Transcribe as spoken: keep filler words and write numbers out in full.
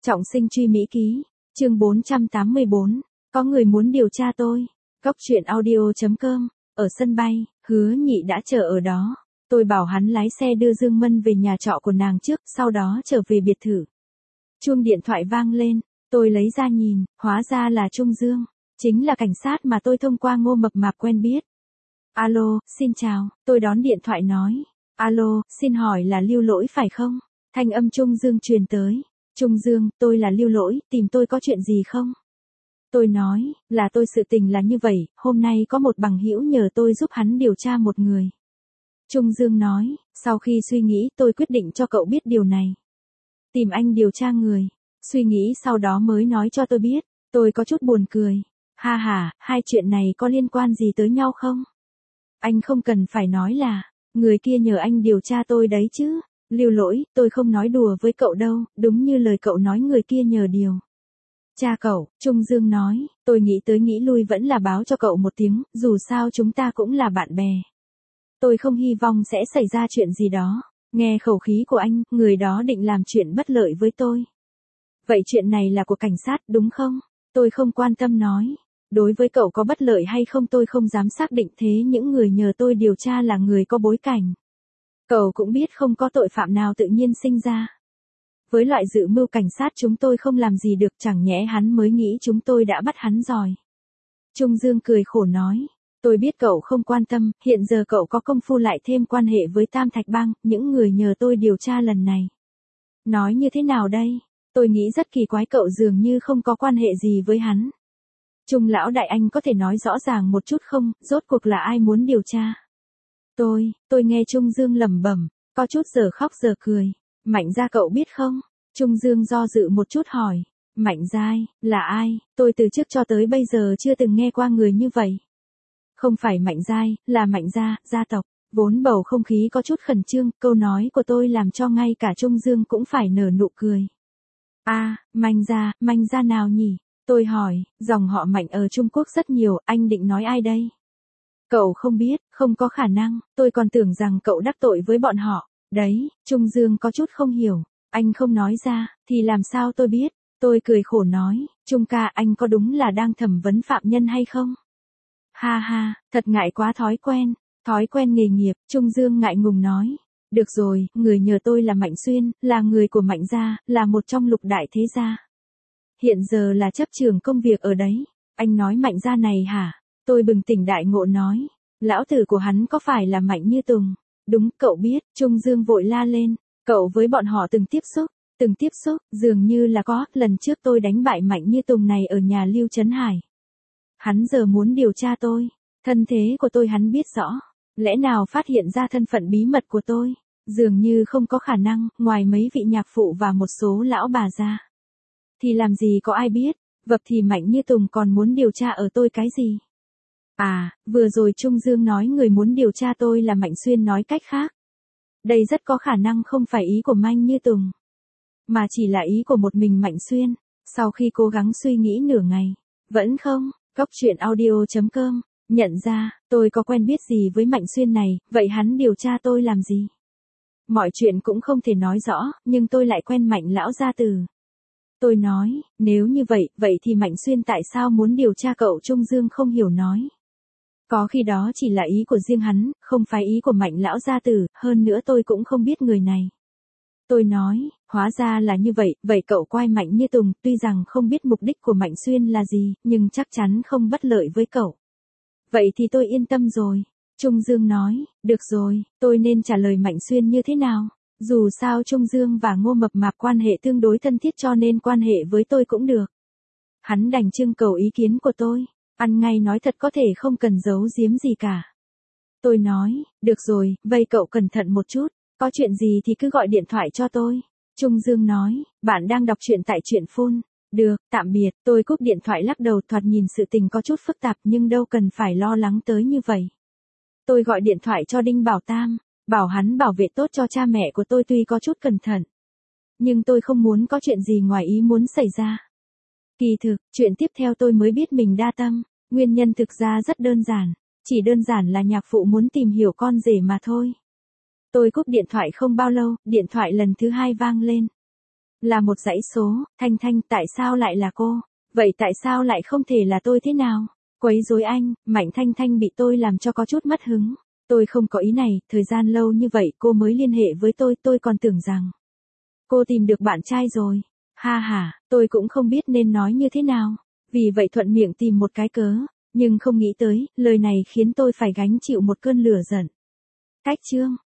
Trọng sinh truy Mỹ ký, chương bốn trăm tám mươi bốn, có người muốn điều tra tôi. Góc truyện audio chấm com, ở sân bay, Hứa Nhị đã chờ ở đó. Tôi bảo hắn lái xe đưa Dương Mân về nhà trọ của nàng trước, sau đó trở về biệt thự. Chuông điện thoại vang lên, tôi lấy ra nhìn, hóa ra là Trung Dương, chính là cảnh sát mà tôi thông qua Ngô Mập Mạp quen biết. Alo, xin chào, tôi đón điện thoại nói. Alo, xin hỏi là Lưu Lỗi phải không? Thanh âm Trung Dương truyền tới. Trung Dương, tôi là Lưu Lỗi, tìm tôi có chuyện gì không? Tôi nói, là tôi sự tình là như vậy, hôm nay có một bằng hữu nhờ tôi giúp hắn điều tra một người. Trung Dương nói, sau khi suy nghĩ tôi quyết định cho cậu biết điều này. Tìm anh điều tra người, suy nghĩ sau đó mới nói cho tôi biết, tôi có chút buồn cười. Ha ha, hai chuyện này có liên quan gì tới nhau không? Anh không cần phải nói là, người kia nhờ anh điều tra tôi đấy chứ. Lưu Lỗi, tôi không nói đùa với cậu đâu, đúng như lời cậu nói người kia nhờ điều. Cha cậu, Trung Dương nói, tôi nghĩ tới nghĩ lui vẫn là báo cho cậu một tiếng, dù sao chúng ta cũng là bạn bè. Tôi không hy vọng sẽ xảy ra chuyện gì đó. Nghe khẩu khí của anh, người đó định làm chuyện bất lợi với tôi. Vậy chuyện này là của cảnh sát đúng không? Tôi không quan tâm nói. Đối với cậu có bất lợi hay không tôi không dám xác định, thế những người nhờ tôi điều tra là người có bối cảnh. Cậu cũng biết không có tội phạm nào tự nhiên sinh ra. Với loại dự mưu cảnh sát chúng tôi không làm gì được, chẳng nhẽ hắn mới nghĩ chúng tôi đã bắt hắn rồi. Trung Dương cười khổ nói, tôi biết cậu không quan tâm, hiện giờ cậu có công phu lại thêm quan hệ với Tam Thạch Bang, những người nhờ tôi điều tra lần này. Nói như thế nào đây? Tôi nghĩ rất kỳ quái, cậu dường như không có quan hệ gì với hắn. Trung lão đại, anh có thể nói rõ ràng một chút không, rốt cuộc là ai muốn điều tra? Tôi, tôi nghe Trung Dương lẩm bẩm, có chút giờ khóc giờ cười. Mạnh Gia cậu biết không? Trung Dương do dự một chút hỏi. Mạnh Giai, là ai? Tôi từ trước cho tới bây giờ chưa từng nghe qua người như vậy. Không phải Mạnh Giai, là Mạnh Gia, gia tộc. Vốn bầu không khí có chút khẩn trương, câu nói của tôi làm cho ngay cả Trung Dương cũng phải nở nụ cười. À, Mạnh Gia, Mạnh Gia nào nhỉ? Tôi hỏi, dòng họ Mạnh ở Trung Quốc rất nhiều, anh định nói ai đây? Cậu không biết, không có khả năng, tôi còn tưởng rằng cậu đắc tội với bọn họ. Đấy, Trung Dương có chút không hiểu, anh không nói ra, thì làm sao tôi biết? Tôi cười khổ nói, Trung ca, anh có đúng là đang thẩm vấn phạm nhân hay không? Ha ha, thật ngại quá, thói quen, thói quen nghề nghiệp, Trung Dương ngại ngùng nói. Được rồi, người nhờ tôi là Mạnh Xuyên, là người của Mạnh Gia, là một trong lục đại thế gia. Hiện giờ là chấp trưởng công việc ở đấy. Anh nói Mạnh Gia này hả? Tôi bừng tỉnh đại ngộ nói, lão tử của hắn có phải là Mạnh Như Tùng? Đúng, cậu biết, Trung Dương vội la lên, cậu với bọn họ từng tiếp xúc, từng tiếp xúc, dường như là có, lần trước tôi đánh bại Mạnh Như Tùng này ở nhà Lưu Trấn Hải. Hắn giờ muốn điều tra tôi, thân thế của tôi hắn biết rõ, lẽ nào phát hiện ra thân phận bí mật của tôi? Dường như không có khả năng, ngoài mấy vị nhạc phụ và một số lão bà ra. Thì làm gì có ai biết, vật thì Mạnh Như Tùng còn muốn điều tra ở tôi cái gì? À, vừa rồi Trung Dương nói người muốn điều tra tôi là Mạnh Xuyên, nói cách khác. Đây rất có khả năng không phải ý của Mạnh Như Tùng, mà chỉ là ý của một mình Mạnh Xuyên. Sau khi cố gắng suy nghĩ nửa ngày, vẫn không, góc truyện audio chấm com, nhận ra, tôi có quen biết gì với Mạnh Xuyên này, vậy hắn điều tra tôi làm gì? Mọi chuyện cũng không thể nói rõ, nhưng tôi lại quen Mạnh lão gia tử. Tôi nói, nếu như vậy, vậy thì Mạnh Xuyên tại sao muốn điều tra cậu? Trung Dương không hiểu nói. Có khi đó chỉ là ý của riêng hắn, không phải ý của Mạnh lão gia tử, hơn nữa tôi cũng không biết người này. Tôi nói, hóa ra là như vậy, vậy cậu quay Mạnh Như Tùng, tuy rằng không biết mục đích của Mạnh Xuyên là gì, nhưng chắc chắn không bất lợi với cậu. Vậy thì tôi yên tâm rồi. Trung Dương nói, được rồi, tôi nên trả lời Mạnh Xuyên như thế nào? Dù sao Trung Dương và Ngô Mập Mạp quan hệ tương đối thân thiết cho nên quan hệ với tôi cũng được. Hắn đành trưng cầu ý kiến của tôi. Ăn ngay nói thật, có thể không cần giấu giếm gì cả. Tôi nói, được rồi, vậy cậu cẩn thận một chút, có chuyện gì thì cứ gọi điện thoại cho tôi. Trung Dương nói, bạn đang đọc truyện tại truyện phun. Được, tạm biệt, tôi cúp điện thoại lắc đầu, thoạt nhìn sự tình có chút phức tạp nhưng đâu cần phải lo lắng tới như vậy. Tôi gọi điện thoại cho Đinh Bảo Tam, bảo hắn bảo vệ tốt cho cha mẹ của tôi, tuy có chút cẩn thận. Nhưng tôi không muốn có chuyện gì ngoài ý muốn xảy ra. Kỳ thực, chuyện tiếp theo tôi mới biết mình đa tâm, nguyên nhân thực ra rất đơn giản, chỉ đơn giản là nhạc phụ muốn tìm hiểu con rể mà thôi. Tôi cúp điện thoại không bao lâu, điện thoại lần thứ hai vang lên. Là một dãy số, Thanh Thanh, tại sao lại là cô? Vậy tại sao lại không thể là tôi thế nào? Quấy rối anh, Mạnh Thanh Thanh bị tôi làm cho có chút mất hứng. Tôi không có ý này, thời gian lâu như vậy cô mới liên hệ với tôi, tôi còn tưởng rằng cô tìm được bạn trai rồi. Ha ha, tôi cũng không biết nên nói như thế nào. Vì vậy thuận miệng tìm một cái cớ, nhưng không nghĩ tới, lời này khiến tôi phải gánh chịu một cơn lửa giận. Cách chương